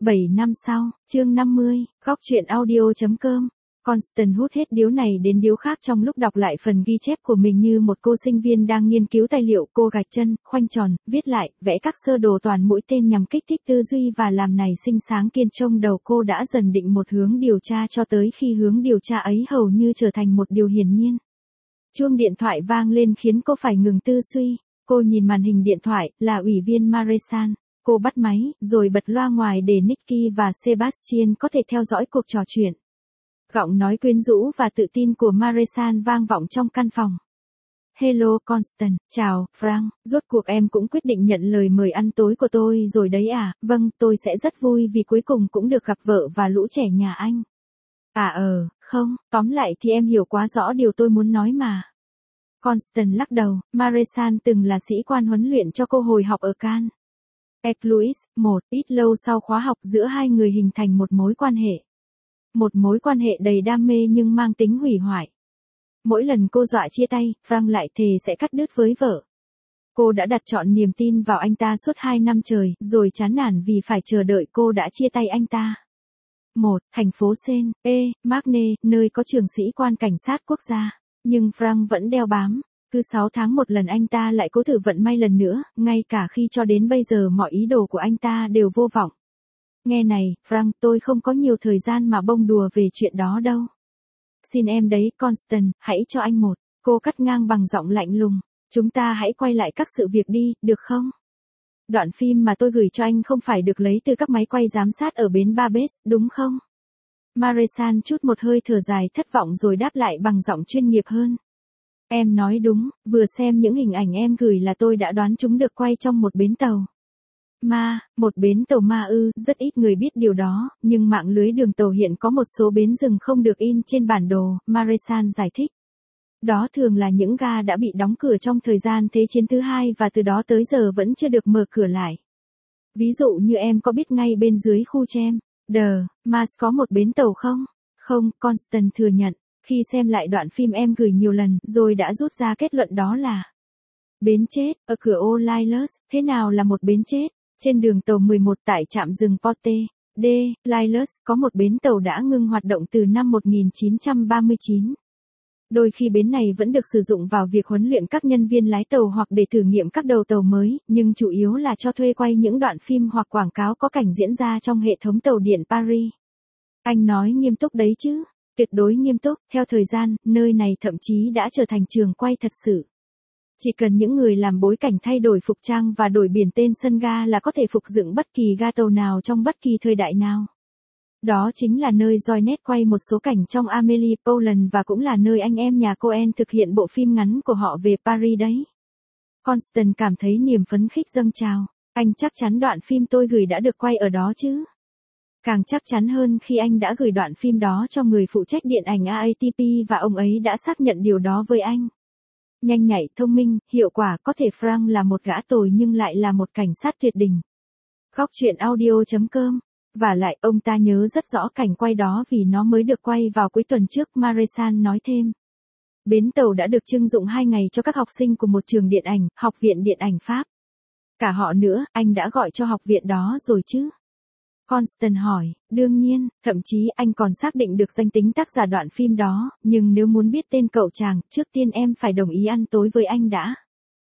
7 năm sau, chương 50, góc truyện audio.com. Constance hút hết điếu này đến điếu khác trong lúc đọc lại phần ghi chép của mình như một cô sinh viên đang nghiên cứu tài liệu. Cô gạch chân, khoanh tròn, viết lại, vẽ các sơ đồ toàn mũi tên nhằm kích thích tư duy và làm nảy sinh sáng kiến. Trong đầu cô đã dần định một hướng điều tra cho tới khi hướng điều tra ấy hầu như trở thành một điều hiển nhiên. Chuông điện thoại vang lên khiến cô phải ngừng tư duy. Cô nhìn màn hình điện thoại, là ủy viên Maresan. Cô bắt máy, rồi bật loa ngoài để Nicky và Sebastian có thể theo dõi cuộc trò chuyện. Giọng nói quyến rũ và tự tin của Maresan vang vọng trong căn phòng. Hello Constance, chào, Frank, rốt cuộc em cũng quyết định nhận lời mời ăn tối của tôi rồi đấy à? Vâng, tôi sẽ rất vui vì cuối cùng cũng được gặp vợ và lũ trẻ nhà anh. Không, tóm lại thì em hiểu quá rõ điều tôi muốn nói mà. Constance lắc đầu, Maresan từng là sĩ quan huấn luyện cho cô hồi học ở Cannes. Louis, ít lâu sau khóa học giữa hai người hình thành một mối quan hệ. Một mối quan hệ đầy đam mê nhưng mang tính hủy hoại. Mỗi lần cô dọa chia tay, Frank lại thề sẽ cắt đứt với vợ. Cô đã đặt trọn niềm tin vào anh ta suốt 2 năm trời, rồi chán nản vì phải chờ đợi cô đã chia tay anh ta. Thành phố Marne, nơi có trường sĩ quan cảnh sát quốc gia. Nhưng Frank vẫn đeo bám. Cứ 6 tháng một lần anh ta lại cố thử vận may lần nữa, ngay cả khi cho đến bây giờ mọi ý đồ của anh ta đều vô vọng. Nghe này, Frank, tôi không có nhiều thời gian mà bông đùa về chuyện đó đâu. Xin em đấy, Constance, hãy cho anh một. Cô cắt ngang bằng giọng lạnh lùng. Chúng ta hãy quay lại các sự việc đi, được không? Đoạn phim mà tôi gửi cho anh không phải được lấy từ các máy quay giám sát ở bến Barbès, đúng không? Maresan chút một hơi thở dài thất vọng rồi đáp lại bằng giọng chuyên nghiệp hơn. Em nói đúng, vừa xem những hình ảnh em gửi là tôi đã đoán chúng được quay trong một bến tàu. Một bến tàu ư, rất ít người biết điều đó, nhưng mạng lưới đường tàu hiện có một số bến dừng không được in trên bản đồ, Maresan giải thích. Đó thường là những ga đã bị đóng cửa trong thời gian Thế chiến thứ hai và từ đó tới giờ vẫn chưa được mở cửa lại. Ví dụ như em có biết ngay bên dưới khu Chem, Mas có một bến tàu không? Không, Constance thừa nhận. Khi xem lại đoạn phim em gửi nhiều lần, rồi đã rút ra kết luận đó là bến chết, ở cửa ô Lilus. Thế nào là một bến chết? Trên đường tàu 11 tại trạm dừng Porte de Lilus, có một bến tàu đã ngưng hoạt động từ năm 1939. Đôi khi bến này vẫn được sử dụng vào việc huấn luyện các nhân viên lái tàu hoặc để thử nghiệm các đầu tàu mới, nhưng chủ yếu là cho thuê quay những đoạn phim hoặc quảng cáo có cảnh diễn ra trong hệ thống tàu điện Paris. Anh nói nghiêm túc đấy chứ? Tuyệt đối nghiêm túc. Theo thời gian, nơi này thậm chí đã trở thành trường quay thật sự. Chỉ cần những người làm bối cảnh thay đổi phục trang và đổi biển tên sân ga là có thể phục dựng bất kỳ ga tàu nào trong bất kỳ thời đại nào. Đó chính là nơi Joynet quay một số cảnh trong Amélie Poulain và cũng là nơi anh em nhà Coen thực hiện bộ phim ngắn của họ về Paris đấy. Constance cảm thấy niềm phấn khích dâng trào. Anh chắc chắn đoạn phim tôi gửi đã được quay ở đó chứ? Càng chắc chắn hơn khi anh đã gửi đoạn phim đó cho người phụ trách điện ảnh AATP và ông ấy đã xác nhận điều đó với anh. Nhanh nhạy, thông minh, hiệu quả, có thể Frank là một gã tồi nhưng lại là một cảnh sát tuyệt đỉnh. Góc truyện audio.com. Và lại, ông ta nhớ rất rõ cảnh quay đó vì nó mới được quay vào cuối tuần trước, Maresan nói thêm. Bến tàu đã được trưng dụng 2 ngày cho các học sinh của một trường điện ảnh, Học viện Điện ảnh Pháp. Cả họ nữa, anh đã gọi cho học viện đó rồi chứ? Constance hỏi, đương nhiên, thậm chí anh còn xác định được danh tính tác giả đoạn phim đó, nhưng nếu muốn biết tên cậu chàng, trước tiên em phải đồng ý ăn tối với anh đã.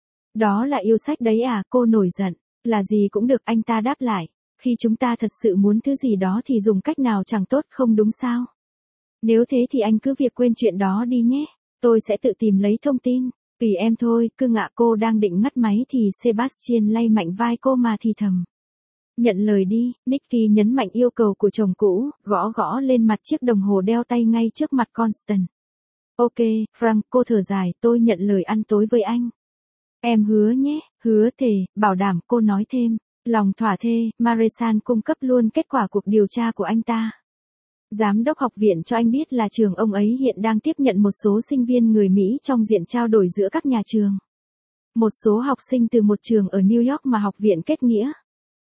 Đó là yêu sách đấy à? Cô nổi giận. Là gì cũng được, anh ta đáp lại. Khi chúng ta thật sự muốn thứ gì đó thì dùng cách nào chẳng tốt, không đúng sao? Nếu thế thì anh cứ việc quên chuyện đó đi nhé. Tôi sẽ tự tìm lấy thông tin. Tùy em thôi, cưng ạ. Cô đang định ngắt máy thì Sebastian lay mạnh vai cô mà thì thầm. Nhận lời đi, Nicky nhấn mạnh yêu cầu của chồng cũ, gõ lên mặt chiếc đồng hồ đeo tay ngay trước mặt Constance. Ok, Frank, cô thở dài, tôi nhận lời ăn tối với anh. Em hứa nhé, hứa thề, bảo đảm, cô nói thêm. Lòng thỏa thê, Maresan cung cấp luôn kết quả cuộc điều tra của anh ta. Giám đốc học viện cho anh biết là trường ông ấy hiện đang tiếp nhận một số sinh viên người Mỹ trong diện trao đổi giữa các nhà trường. Một số học sinh từ một trường ở New York mà học viện kết nghĩa.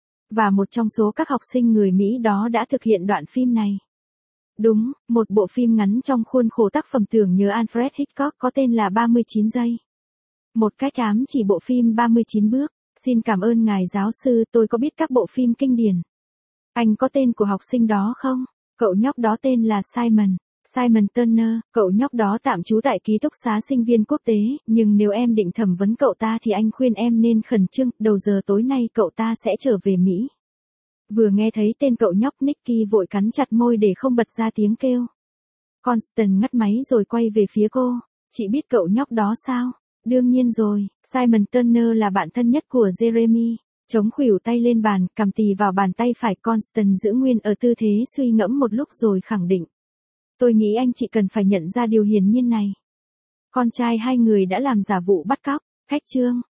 Và một trong số các học sinh người Mỹ đó đã thực hiện đoạn phim này. Đúng, một bộ phim ngắn trong khuôn khổ tác phẩm tưởng nhớ Alfred Hitchcock có tên là 39 giây. Một cách ám chỉ bộ phim 39 bước. Xin cảm ơn ngài giáo sư, tôi có biết các bộ phim kinh điển. Anh có tên của học sinh đó không? Cậu nhóc đó tên là Simon. Simon Turner, cậu nhóc đó tạm trú tại ký túc xá sinh viên quốc tế, nhưng nếu em định thẩm vấn cậu ta thì anh khuyên em nên khẩn trương, đầu giờ tối nay cậu ta sẽ trở về Mỹ. Vừa nghe thấy tên cậu nhóc, Nicky vội cắn chặt môi để không bật ra tiếng kêu. Constance ngắt máy rồi quay về phía cô. Chị biết cậu nhóc đó sao? Đương nhiên rồi, Simon Turner là bạn thân nhất của Jeremy. Chống khuỷu tay lên bàn, cầm tì vào bàn tay phải, Constance giữ nguyên ở tư thế suy ngẫm một lúc rồi khẳng định. Tôi nghĩ anh chị cần phải nhận ra điều hiển nhiên này. Con trai hai người đã làm giả vụ bắt cóc. Khách trương.